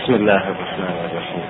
بسم الله الرحمن الرحيم.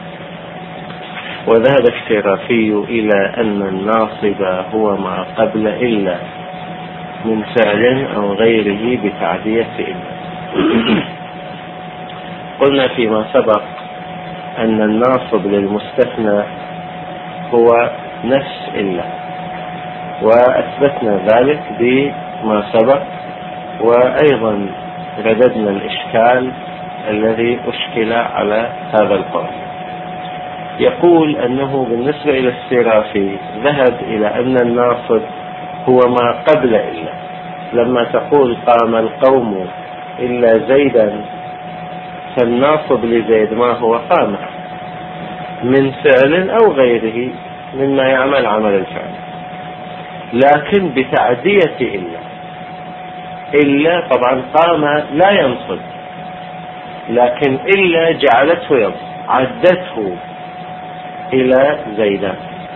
وذهب الشرافي إلى أن الناصب هو ما قبل إلا من فعل أو غيره بتعدية إلا. قلنا فيما سبق أن الناصب للمستثنى هو نفس إلا، وأثبتنا ذلك بما سبق، وأيضا رددنا الإشكال الذي أشكل على هذا القول. يقول أنه بالنسبة إلى الشرافي ذهب إلى أن الناصب هو ما قبل إلا. لما تقول قام القوم إلا زيدا، فالناصب لزيد ما هو؟ قام، من فعل أو غيره مما يعمل عمل الفعل، لكن بتعدية إلا طبعا قام لا ينصب، لكن إلا جعلته ينصب، عدته إلى زيدا.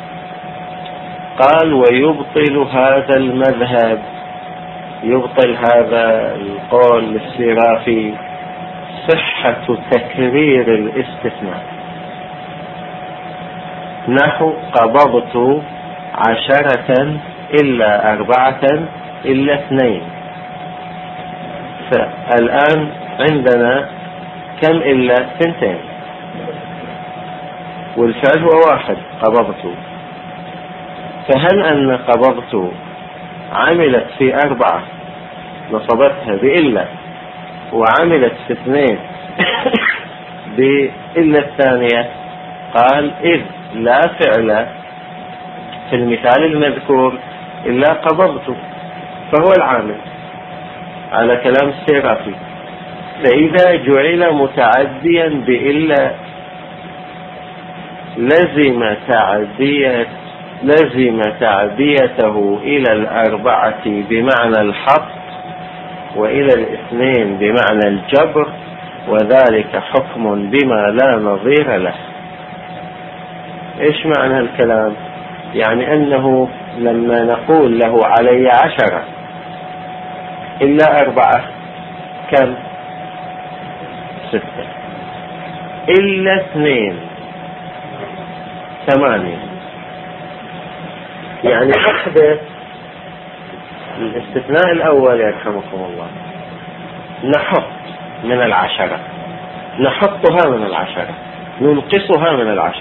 قال ويبطل هذا المذهب، يبطل هذا القول للشرافي صحة تكرير الاستثناء، نحو قبضت 10 إلا 4 إلا 2. فالآن عندنا كم إلا؟ 2، والفعل هو 1 قبضت. فهل أن قبضت عملت في 4 نصبتها بإلا، وعملت في 2 بإلا الثانية؟ قال إذ لا فعل في المثال المذكور إلا قبضت، فهو العامل على كلام الشرافي. فإذا جعل متعديا بإلا لزم تعديته إلى 4 بمعنى الحط، وإلى 2 بمعنى الجبر، وذلك حكم بما لا نظير له. إيش معنى الكلام؟ يعني أنه لما نقول له علي 10 إلا 4 كم؟ 6، إلا 2 8. يعني وحدة الاستثناء الأول يرحمكم الله نحط من 10، نحطها من 10، ننقصها من 10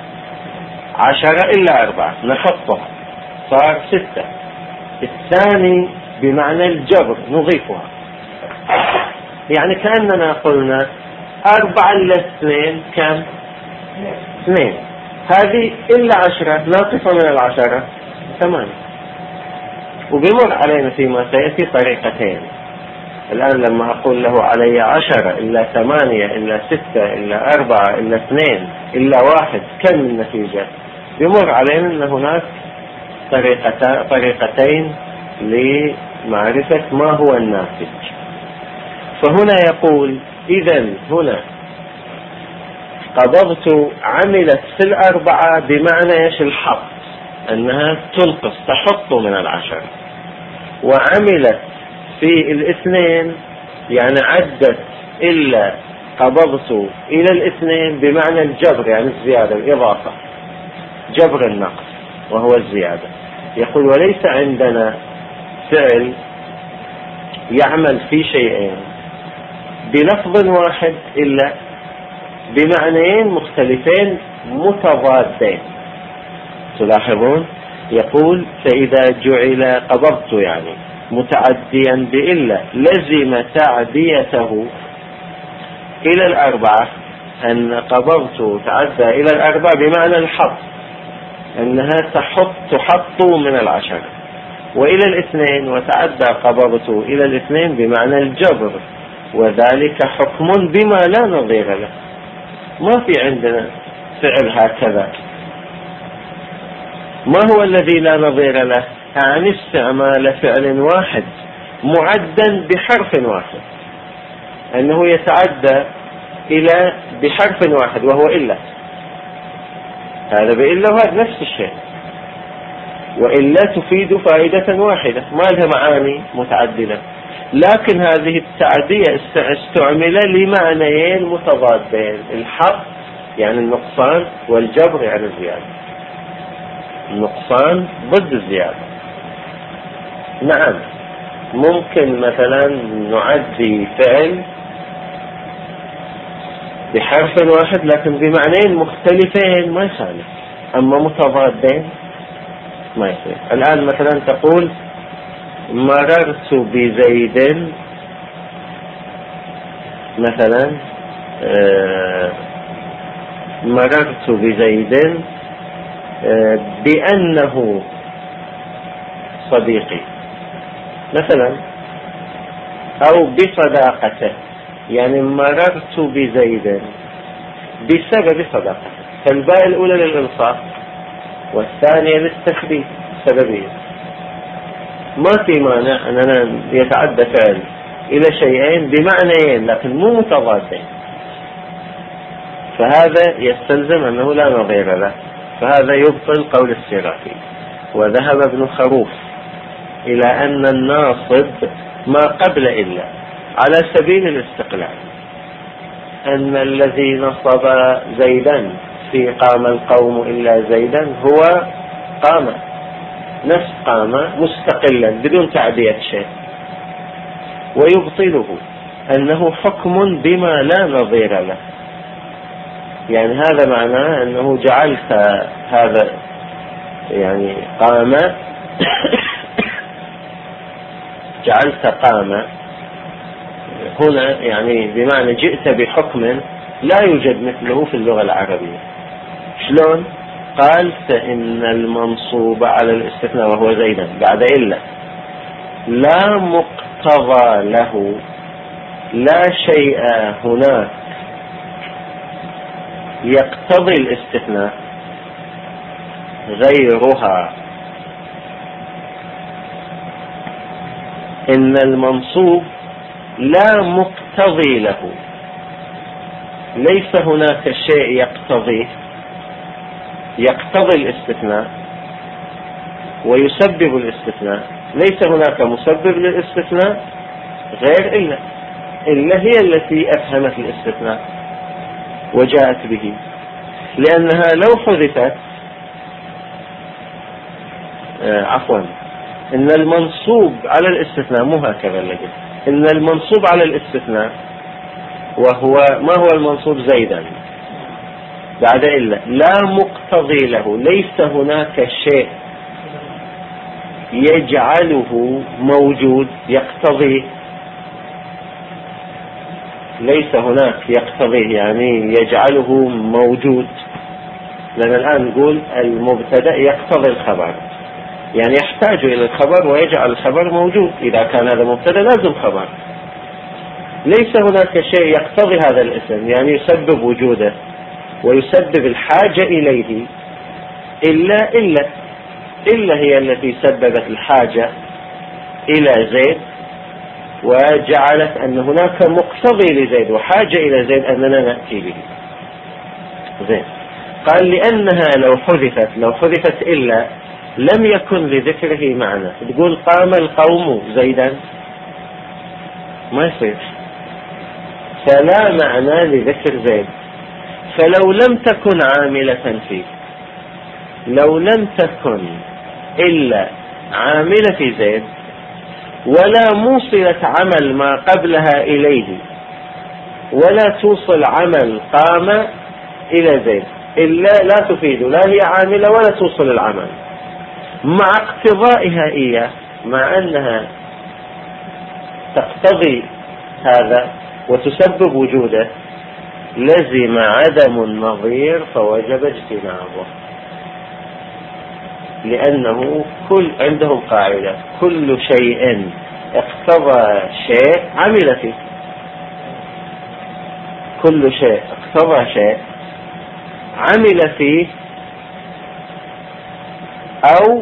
إلا 4 نحطها صار 6. الثاني بمعنى الجبر نضيفها، يعني كأننا قلنا 4 إلا 2 كم؟ 2. هذه إلا 10 ناقصة من 10 8. وبمر علينا فيما سيأتي طريقتين. الآن لما أقول له علي 10 إلا 8 إلا 6 إلا 4 إلا 2 إلا 1 كم النتيجة؟ بمر علينا أن هناك طريقتين لمعرفة ما هو الناتج. فهنا يقول إذن هنا قبضت عملت في 4 بمعنى ايش؟ الحط، أنها تنقص تحط من 10، وعملت في 2 يعني عدت إلا قبضت إلى 2 بمعنى الجبر، يعني الزيادة الإضافة، جبر النقص وهو الزيادة. يقول وليس عندنا فعل يعمل في شيئين بلفظ واحد إلا بمعنيين مختلفين متضادين. تلاحظون؟ يقول فإذا جعل قبضت يعني متعديا بإلا لزم تعديته إلى 4، أن قبضت تعدى إلى 4 بمعنى الحط، أنها تحط من 10، وإلى 2 وتعدى قبضت إلى 2 بمعنى الجبر، وذلك حكم بما لا نظير له. ما في عندنا فعل هكذا. ما هو الذي لا نظير له؟ عن استعمال فعل واحد معدا بحرف واحد، أنه يتعدى إلى بحرف واحد وهو إلا. هذا بإلا وهذا نفس الشيء، وإلا تفيد فائدة واحدة ما لها معاني متعددة. لكن هذه التعدية استعمل لمعنيين متضادين: الحق يعني النقصان، والجبر يعني الزيادة. النقصان ضد الزيادة. نعم، ممكن مثلا نعدي فعل بحرف واحد لكن بمعنيين مختلفين ما يخالف، أما متضادين ما يصير. الآن مثلا تقول مررت بزيد، مثلا مررت بزيد بأنه صديقي مثلا، أو بصداقته، يعني مررت بزيد بسبب صداقته. فالباء الأولى للإلصاق والثانية للتثبيت سببية. ما في مانع أننا يتعدى فعل إلى شيئين بمعنيين لكن مو متضادين، فهذا يستلزم أنه لا نظير له، فهذا يبطل قول السراقي. وذهب ابن خروف إلى أن الناصب ما قبل إلا على سبيل الاستقلال، أن الذي نصب زيدا في قام القوم إلا زيدا هو قام، نفس قام مستقلا بدون تعدية شيء. ويبطله أنه حكم بما لا نظير له، يعني هذا معناه أنه جعلت هذا يعني قام جعلت قام هنا يعني بمعنى جئت بحكم لا يوجد مثله في اللغة العربية. شلون؟ قال فإن المنصوب على الاستثناء وهو زيدا بعد إلا لا مقتضى له، لا شيء هناك يقتضي الاستثناء غيرها. إن المنصوب لا مقتضي له، ليس هناك شيء يقتضي الاستثناء ويسبب الاستثناء. ليس هناك مسبب للاستثناء غير إلا هي التي أفهمت الاستثناء وجاءت به، لأنها لو حذفت إن المنصوب على الاستثناء مو هكذا اللي قلت. إن المنصوب على الاستثناء وهو ما هو المنصوب زيدا بعد إلا لا مقتضي له، ليس هناك شيء يجعله موجود يقتضي، ليس هناك يقتضيه يعني يجعله موجود. لأن الآن نقول المبتدأ يقتضي الخبر، يعني يحتاج إلى الخبر ويجعل الخبر موجود. إذا كان هذا مبتدأ لازم خبر. ليس هناك شيء يقتضي هذا الاسم يعني يسبب وجوده ويسبب الحاجة إليه إلا هي التي سببت الحاجة إلى زيد وجعلت أن هناك مقتضي لزيد وحاجة إلى زيد أننا نأتي به. زين قال لأنها لو حذفت إلا لم يكن لذكره معنى. تقول قام القوم زيدا ما يصير، فلا معنى لذكر زيد. فلو لم تكن عاملة فيه، لو لم تكن إلا عاملة في زيد ولا موصلة عمل ما قبلها إليه ولا توصل عمل قام إلى زيد، إلا لا تفيد، لا هي عاملة ولا توصل العمل، مع اقتضائها إياه، مع أنها تقتضي هذا وتسبب وجوده، لزم عدم النظير فوجب اجتنابه. لأنه عندهم قاعدة كل شيء اقتضى شيء عمل فيه، كل شيء اقتضى شيء عمل فيه أو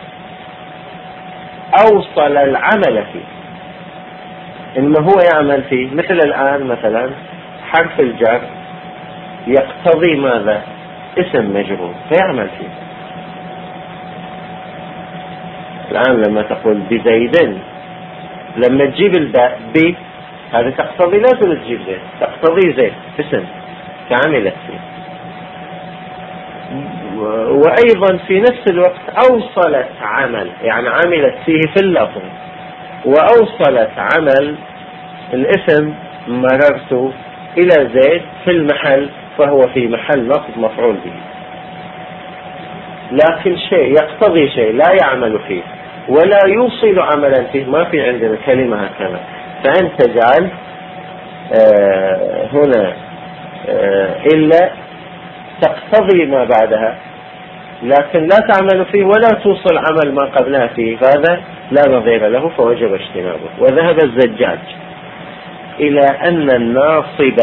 أوصل العمل فيه. إما هو يعمل فيه، مثل الآن مثلا حرف الجر يقتضي ماذا؟ اسم مجرور فيعمل فيه. الآن لما تقول بزيد لما تجيب الباء ب هذا تقتضي لازم تجيب زيد، تقتضي زيد اسم كعملت فيه. وأيضا في نفس الوقت أوصلت عمل، يعني عملت فيه في اللفظ، وأوصلت عمل الاسم مررت إلى زيد في المحل، فهو في محل نصب مفعول به. لكن شيء يقتضي شيء لا يعمل فيه ولا يوصل عملا فيه، ما في عندنا كلمة هكذا. فأنت جعل هنا إلا تقتضي ما بعدها لكن لا تعمل فيه ولا توصل عمل ما قبلها فيه، هذا لا نظير له فوجب اجتنابه. وذهب الزجاج إلى أن الناصب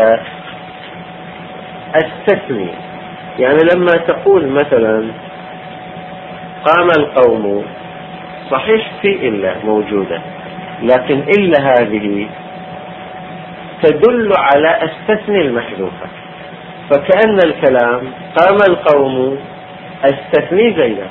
استثني، يعني لما تقول مثلا قام القوم، صحيح في إلا موجودة، لكن إلا هذه تدل على استثني المحذوفة، فكأن الكلام قام القوم استثني زيدا،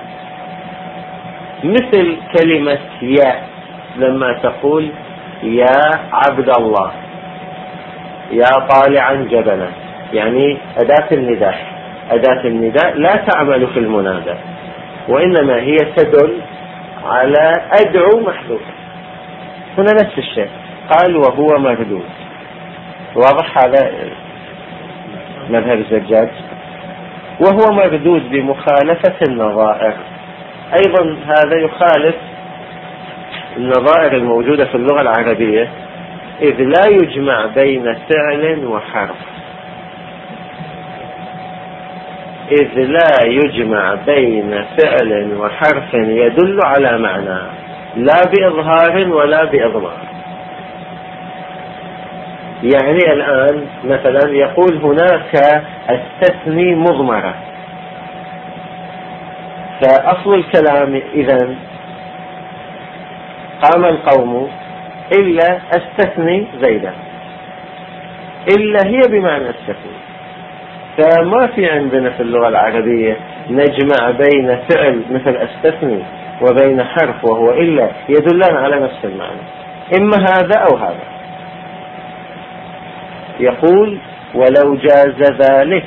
مثل كلمة يا لما تقول يا عبد الله، يا طالعا جبلا، يعني أداة النداء. أداة النداء لا تعمل في المنادى، وإنما هي تدل على أدعو محذوفة. هنا نفس الشيء، قال وهو مردود. واضح هذا مذهب الزجاج؟ وهو مردود بمخالفة النظائر. أيضا هذا يخالف النظائر الموجودة في اللغة العربية، إذ لا يجمع بين فعل وحرف، إذ لا يجمع بين فعل وحرف يدل على معنى، لا بإظهار ولا بإضمار. يعني الآن مثلا يقول هناك استثني مضمرة، فأصل الكلام إذن قام القوم إلا استثني زيدا، إلا هي بمعنى استثني. فما في عندنا في اللغة العربية نجمع بين فعل مثل استثني وبين حرف وهو إلا يدلان على نفس المعنى، إما هذا أو هذا. يقول ولو جاز ذلك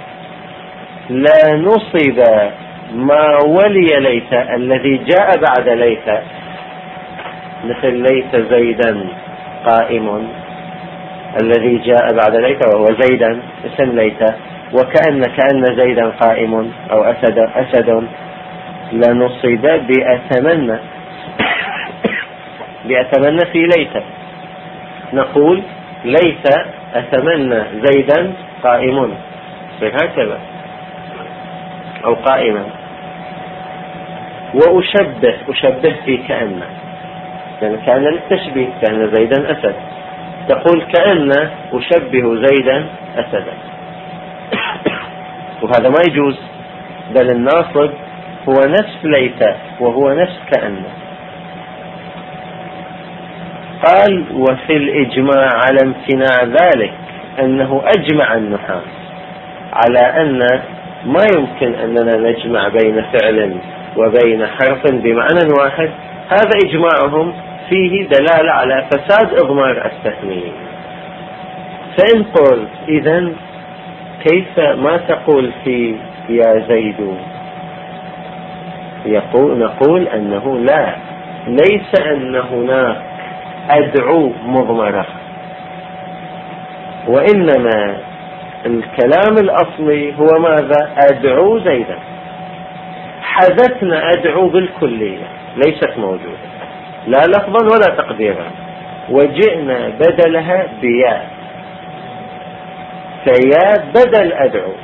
لا نصب ما ولي ليت الذي جاء بعد ليت، مثل ليت زيدا قائم، الذي جاء بعد ليت وهو زيدا اسم ليت، كأن زيدا قائم أو أسد لنصب بأتمنى بأتمنى في ليت، نقول ليت أتمنى زيدا قائم هكذا أو قائما. وأشبه في كأن، يعني كأن للتشبيه، كأن زيدا أسد، تقول كأن أشبه زيدا أسدا، وهذا ما يجوز، بل الناصب هو نفس ليت وهو نفس كأن. قال وفي الإجماع على امتناع ذلك أنه أجمع النحاة على أن ما يمكن أننا نجمع بين فعل وبين حرف بمعنى واحد، هذا إجماعهم فيه دلالة على فساد إضمار التثنية. فإن قلت إذن كيف ما تقول في يا زيد، نقول أنه لا، ليس أن هناك أدعو مضمرة، وإنما الكلام الأصلي هو ماذا؟ أدعو زيدا، حدثنا أدعو بالكلية ليست موجودة لا لفظا ولا تقديرا، وجئنا بدلها بياء، فيا بدل أدعو،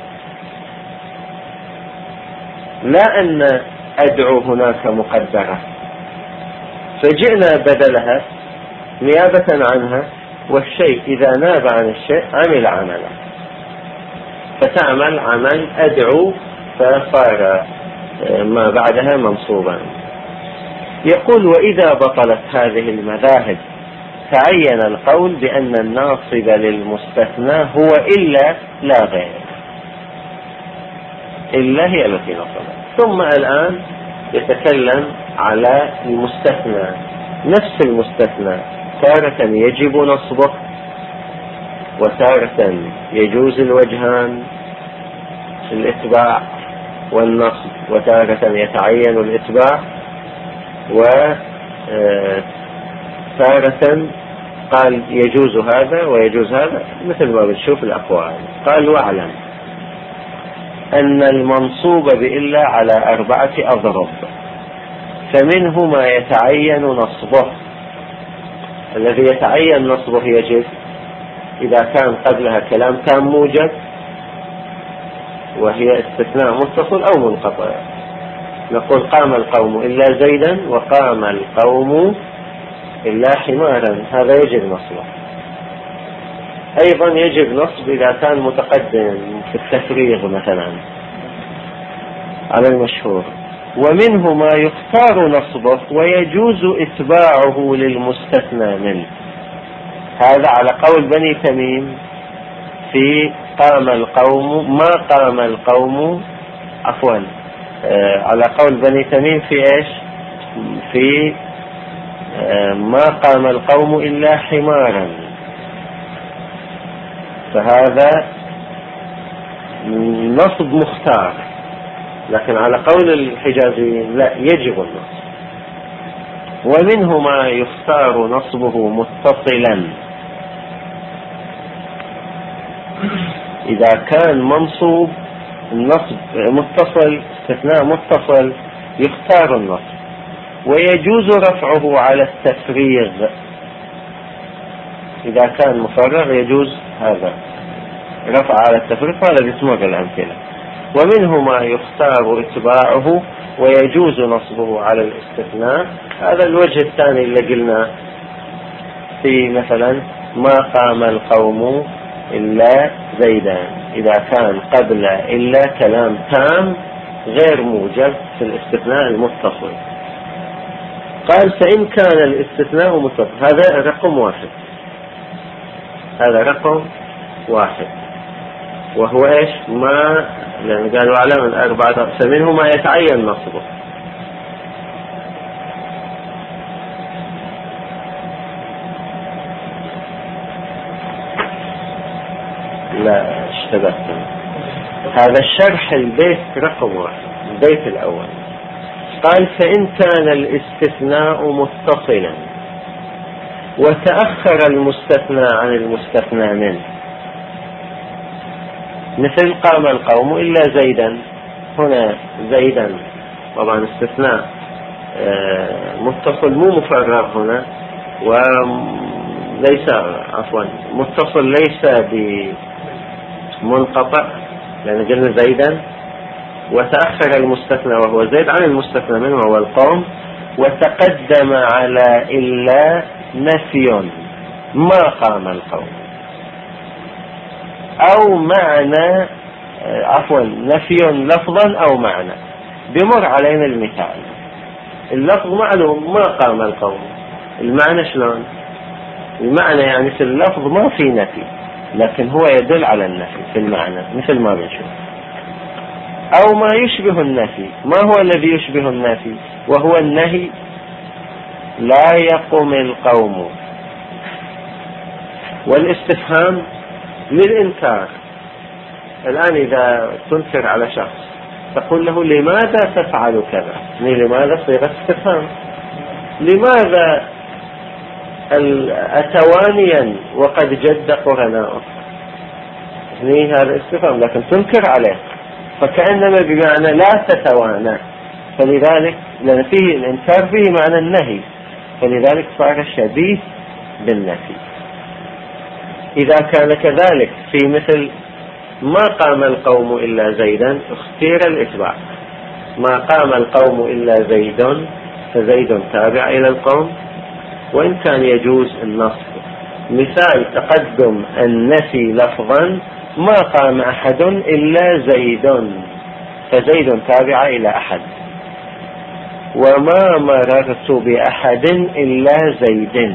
لا أن أدعو هناك مقدرة، فجئنا بدلها نيابة عنها، والشيء إذا ناب عن الشيء عمل عملا، فتعمل عمل أدعو فصار ما بعدها منصوبا. يقول وإذا بطلت هذه المذاهب تعين القول بأن الناصب للمستثنى هو إلا لا غير، إلا هي التي نصبت. ثم الآن يتكلم على المستثنى نفس المستثنى تارة يجب نصبه وتارة يجوز الوجهان الإتباع والنصب، وتارة يتعين الإتباع، وتارة قال يجوز هذا ويجوز هذا مثل ما بتشوف الأقوال. قال واعلم أن المنصوب بإلا على 4 أضرب، فمنه ما يتعين نصبه. الذي يتعين نصبه يجب إذا كان قبلها كلام تام موجب وهي استثناء متصل أو منقطع. نقول قام القوم إلا زيدا وقام القوم إلا حمارا، هذا يجب نصبه. أيضا يجب نصب إذا كان متقدم في التفريغ مثلا على المشهور. ومنه ما يختار نصبه ويجوز إتباعه للمستثنى منه. هذا على قول بني تميم في قام القوم، ما قام القوم، عفوا على قول بني تميم في ايش؟ في ما قام القوم إلا حمارا، فهذا نصب مختار. لكن على قول الحجازيين لا، يجب النصب. ومنه ما يختار نصبه متصلا، إذا كان منصوب النصب متصل، استثناء متصل، يختار النصب. ويجوز رفعه على التفريغ، إذا كان مفرغ يجوز هذا رفع على التفريغ، هذا بيسموه الأمثلة. ومنه ما يختار اتباعه ويجوز نصبه على الاستثناء. هذا الوجه الثاني اللي قلنا في مثلا ما قام القوم إلا زيدا، إذا كان قبل إلا كلام تام غير موجب في الاستثناء المتصل. قال فإن كان الاستثناء متصل، هذا رقم 1، هذا رقم 1، وهو إيش؟ ما لأن قالوا على من 4، فمنه ما يتعين نصبه. لا اشتبهت، هذا الشرح البيت رقم 1، البيت الأول. قال فإن كان الاستثناء متصلا وتأخر المستثنى عن المستثنى منه، مثل قام القوم إلا زيدا، هنا زيدا طبعا استثناء متصل مو مفرغ هنا، وليس عفوا متصل ليس بمنقطع لأن قلنا زيدا، وتأخر المستثنى وهو زيد عن المستثنى منه وهو القوم، وتقدم على إلا نفي ما قام القوم، أو معنى عفوا نفي لفظا أو معنى. بمر علينا المثال، اللفظ معلوم ما قام القوم، المعنى شلون؟ المعنى يعني في اللفظ ما في نفي، لكن هو يدل على النفي في المعنى مثل ما بنشوف. أو ما يشبه النفي. ما هو الذي يشبه النفي؟ وهو النهي لا يقم القوم، والاستفهام للإنكار. الآن إذا تنكر على شخص تقول له لماذا تفعل كذا، لماذا صيغة استفهام، لماذا أتوانيا وقد جد قرناؤه، هذا استفهام لكن تنكر عليه، فكأنما بمعنى لا تتوانى، فلذلك لأن فيه الإنكار فيه معنى النهي، فلذلك صار شبيه بالنفي. إذا كان كذلك في مثل ما قام القوم إلا زيدا اختير الإتباع، ما قام القوم إلا زيد فزيد تابع إلى القوم، وإن كان يجوز النصب. مثال تقدم النفي لفظا ما قام أحد إلا زيد فزيد تابع إلى أحد، وما مررت بأحد إلا زيد،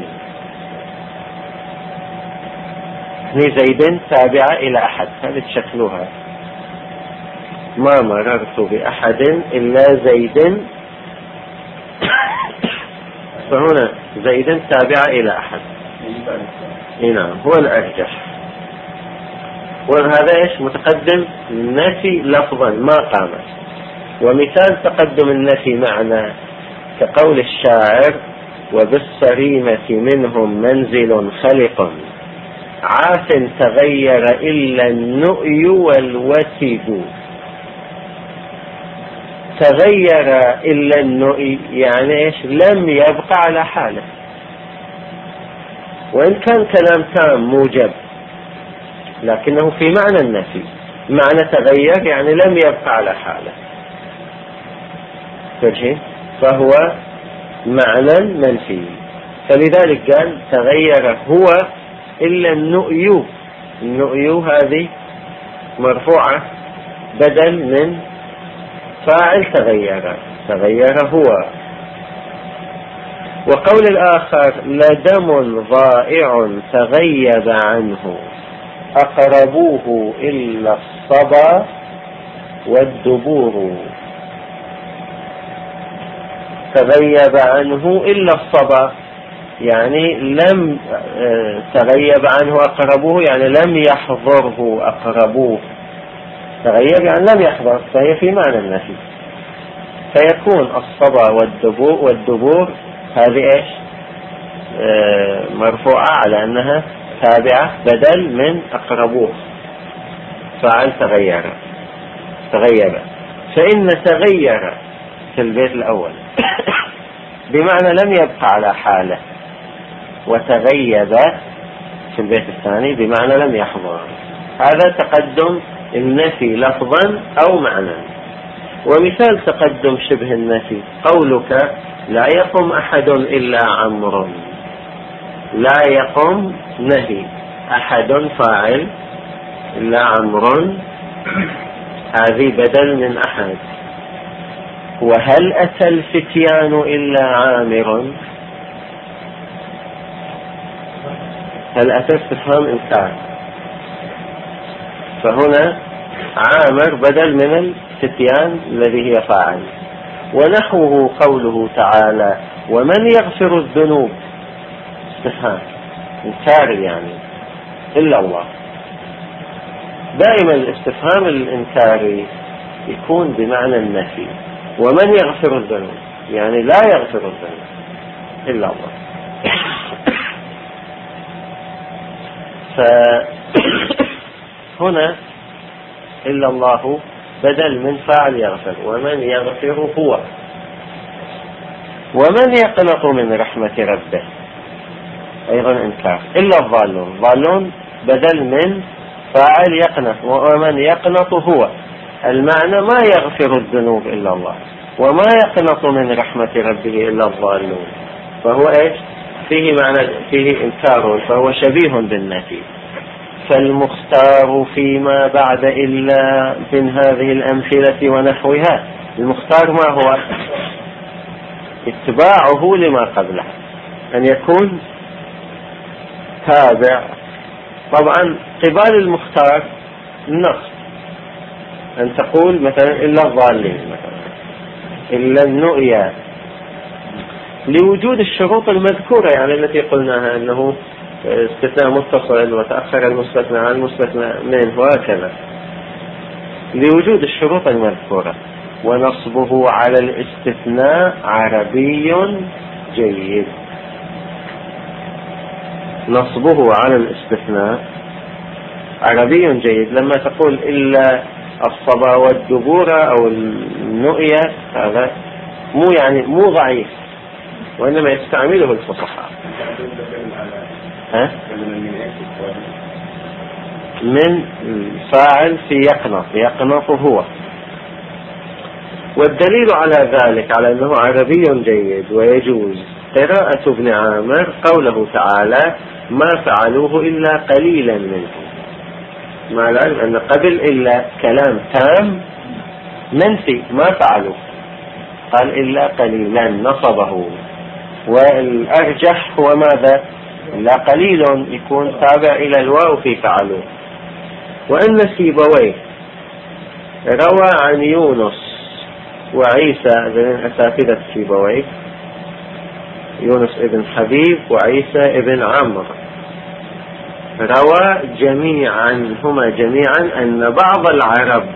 زيد تابع إلى أحد، هذه تشكلوها ما مررت بأحد إلا زيد فهنا زيد تابعة إلى أحد. نعم هو الأرجح. وهذا إيش متقدم نفي لفظا ما قام. ومثال تقدم النفي معنى كقول الشاعر وبالصريمة منهم منزل خلق عاف تغير إلا النؤي والوتد. تغير إلا النؤي يعني إيش لم يبقى على حاله، وإن كان كلام تام موجب لكنه في معنى النفي. معنى تغير يعني لم يبقى على حاله، فهو معنى منفي. فلذلك قال تغير هو إلا النؤي. النؤي هذه مرفوعة بدل من فاعل تغير. تغير هو. وقول الآخر لدم ضائع تغيب عنه أقربوه إلا الصبا والدبور. تغيب عنه إلا الصبا يعني لم تغيب عنه أقربوه يعني لم يحضره أقربوه. تغيب يعني لم يحضر، فهي في معنى النفي. فيكون الصبا والدبور هذه إيش مرفوعة على أنها تابعة بدل من أقربوه فعل تغير. فإن تغير في البيت الأول بمعنى لم يبقى على حاله، وتغيب في البيت الثاني بمعنى لم يحضر. هذا تقدم النفي لفظا أو معنى. ومثال تقدم شبه النفي قولك لا يقم أحد إلا عمرو. لا يقم نهي، أحد فاعل إلا عمرو هذه بدل من أحد. وهل أتى الفتيان إلا عامر. هل أتى استفهام إنكار، فهنا عامر بدل من الفتيان الذي هي فاعل. ونحوه قوله تعالى ومن يغفر الذنوب استفهام إنكاري يعني إلا الله. دائما الاستفهام الإنكاري يكون بمعنى النفي. ومن يغفر الذنوب يعني لا يغفر الذنوب إلا الله. فهنا إلا الله بدل من فاعل يغفر. ومن يغفر هو. ومن يقنط من رحمة ربه أيضا إنكار إلا الضالون. الضالون بدل من فاعل يقنط. ومن يقنط هو المعنى ما يغفر الذنوب إلا الله، وما يقنط من رحمة ربه إلا الضالون. فهو إيش فيه معنى فيه إنكار، فهو شبيه بالنفي. فالمختار فيما بعد إلا من هذه الأمثلة ونحوها. المختار ما هو؟ اتباعه لما قبله، أن يكون تابع. طبعا قبال المختار النص، أن تقول مثلا إلا الضالين مثلا إلا النؤيا، لوجود الشروط المذكورة يعني التي قلناها أنه استثناء متصل وتأخر المستثنى عن المستثنى منه وهكذا، لوجود الشروط المذكورة. ونصبه على الاستثناء عربي جيد. نصبه على الاستثناء عربي جيد. لما تقول إلا الصبا والدبور أو النؤية هذا مو ضعيف، وإنما يستعمله الفصحاء. من فاعل في يقنط هو. والدليل على ذلك على أنه عربي جيد ويجوز قراءة ابن عامر قوله تعالى ما فعلوه إلا قليلا منهم. ما العلم أن قبل إلا كلام تام منفي ما فعلوه، قال إلا قليلا نصبه. والأرجح هو ماذا؟ إلا قليل يكون تابع إلى الواو في فعلوه. وأن سيبويه روى عن يونس وعيسى من أساتذة سيبويه يونس ابن حبيب وعيسى ابن عمرو روى هما جميعا أن بعض العرب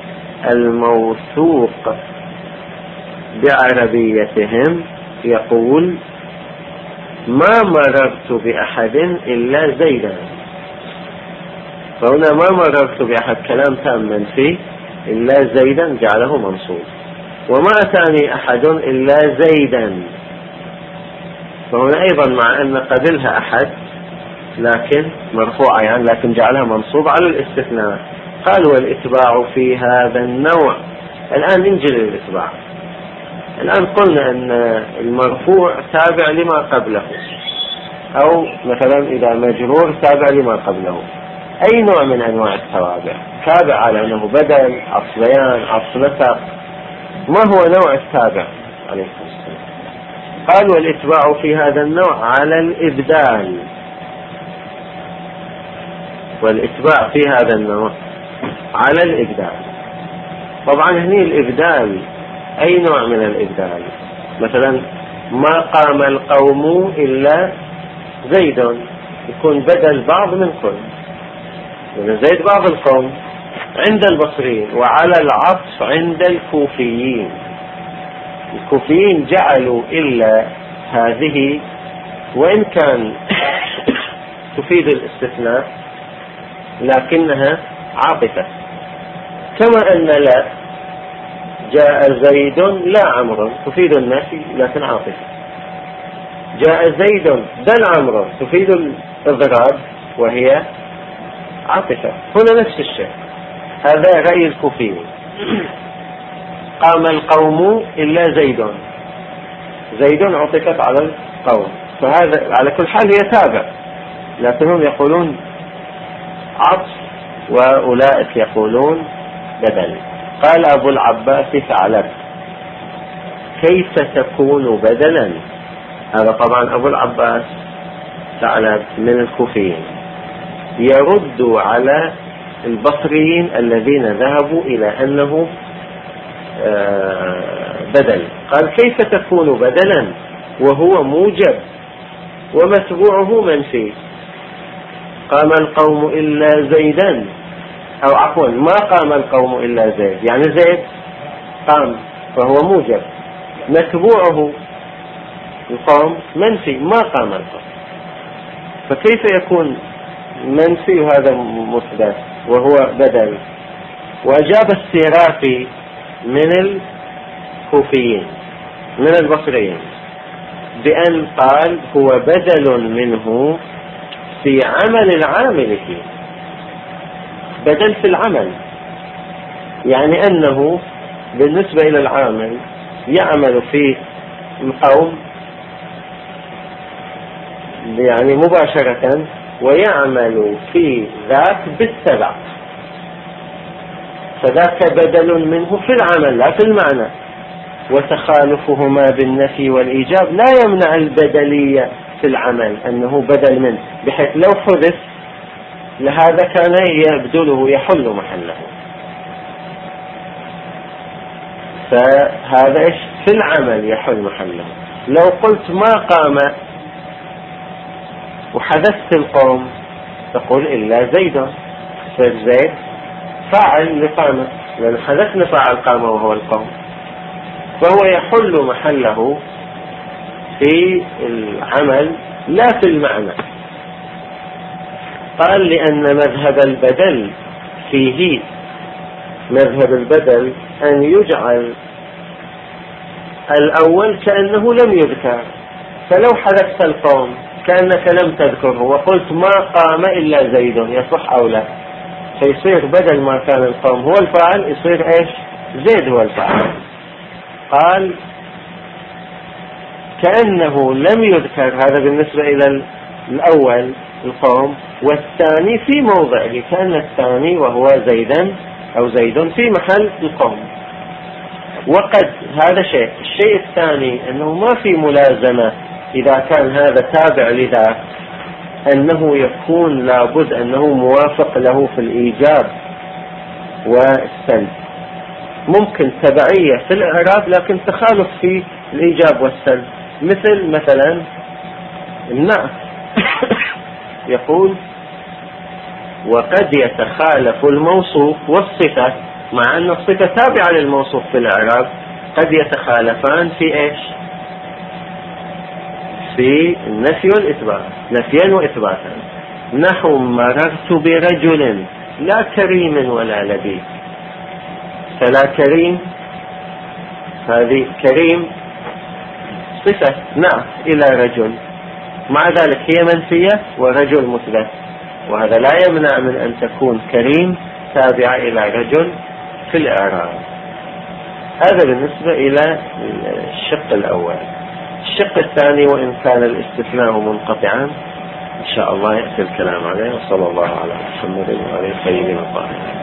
الموثوق بعربيتهم يقول: ما مررت بأحد إلا زيدا. فهنا ما مررت بأحد كلام تام منفي، إلا زيدا جعله منصوب. وما أتاني أحد إلا زيدا، فهنا أيضا مع أن قبلها أحد لكن مرفوعة يعني، لكن جعلها منصوب على الاستثناء. قال: والإتباع في هذا النوع. الآن ننجل الإتباع. الآن قلنا أن المرفوع تابع لما قبله، أو مثلا إذا مجرور تابع لما قبله. أي نوع من أنواع التوابع تابع على أنه بدل، أصليان، أصلتق؟ ما هو نوع التابع؟ عليكم السلام. قال: والإتباع في هذا النوع على الإبدال. والإتباع في هذا النوع على الإبدال. طبعا هني الإبدال أي نوع من الإبدال؟ مثلا ما قام القوم إلا زيد، يكون بدل بعض من كل، يعني زيد بعض القوم عند البصريين. وعلى العطف عند الكوفيين. الكوفيين جعلوا إلا هذه وإن كان تفيد الاستثناء لكنها عاطفة، كما أن لا جاء زيد لا عمرو تفيد النفي لكن عاطفة. جاء زيد بل عمرو تفيد الإضراب وهي عاطفة. هنا نفس الشيء، هذا رأي الكوفي. قام القوم إلا زيد، زيد عطفت على القوم، فهذا على كل حال هي تابع، لكنهم يقولون عطف وأولئك يقولون بدل. قال أبو العباس ثعلب: كيف تكون بدلا؟ هذا طبعا أبو العباس ثعلب من الكوفيين يرد على البصريين الذين ذهبوا إلى أنه بدل. قال: كيف تكون بدلا وهو موجب ومتبوعه منفي؟ قام القوم إلا زيدا، أو عفوا ما قام القوم إلا زيد، يعني زيد قام فهو موجب، متبوعه القوم منفي ما قام القوم، فكيف يكون منفي وهذا مثبت وهو بدل؟ وأجاب السيرافي من الكوفيين من البصريين بأن قال: هو بدل منه في عمل العامل فيه. بدل في العمل، يعني أنه بالنسبة إلى العامل يعمل في القوم يعني مباشرة، ويعمل في ذاك بالتبع، فذاك بدل منه في العمل لا في المعنى. وتخالفهما بالنفي والإيجاب لا يمنع البدلية في العمل، أنه بدل منه، بحيث لو حدث لهذا كان يبدله يحل محله. فهذا إيش في العمل يحل محله. لو قلت ما قام وحدثت القوم تقول إلا زيدا، فزيد فاعل لقامة، لأن حدثنا فاعل قام وهو القوم، فهو يحل محله في العمل لا في المعنى. قال: لأن مذهب البدل فيه، مذهب البدل أن يجعل الأول كأنه لم يذكر، فلو حدثت القوم كأنك لم تذكره وقلت ما قام إلا زيد، يصح أو لا؟ فيصير بدل ما كان القوم هو الفاعل يصير إيش؟ زيد هو الفاعل. قال: كأنه لم يذكر، هذا بالنسبة إلى الأول القوم، والثاني في موضعه، كأن الثاني وهو زيدا أو زيد في محل القوم. وقد هذا شيء. الشيء الثاني أنه ما في ملازمة إذا كان هذا تابع لذاك أنه يكون لابد أنه موافق له في الإيجاب والسلب. ممكن تبعية في الإعراب لكن تخالف في الإيجاب والسلب، مثلا النعت يقول وقد يتخالف الموصوف والصفة، مع أن الصفة تابعة للموصوف في الإعراب، قد يتخالفان في إيش؟ في النفي والإثبات، نفيا وإثباتا. نحو مررت برجل لا كريم ولا لبيب، فلا كريم، هذه كريم صفة نعت إلى رجل، مع ذلك هي منفية ورجل مثبت، وهذا لا يمنع من أن تكون كريم تابعة إلى رجل في الإعراب. هذا بالنسبة إلى الشق الأول. الشق الثاني وإن كان الاستثناء منقطعا إن شاء الله يأتي الكلام عليه. وصلى الله على محمد وعلى سيدنا الطاهرين.